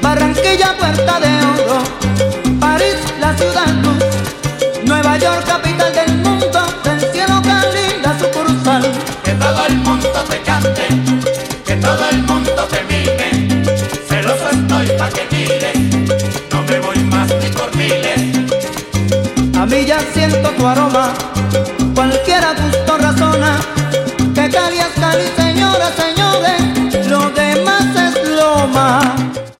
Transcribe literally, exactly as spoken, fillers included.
Barranquilla, puerta de oro, París, la ciudad luz, Nueva York, capital del mundo, del cielo Cali, la sucursal. Que todo el mundo te cante, que todo el mundo te mime, celoso estoy pa' que mires, no me voy más ni por miles. A mí ya siento tu aroma, cualquiera gusto razona, que Cali es Cali.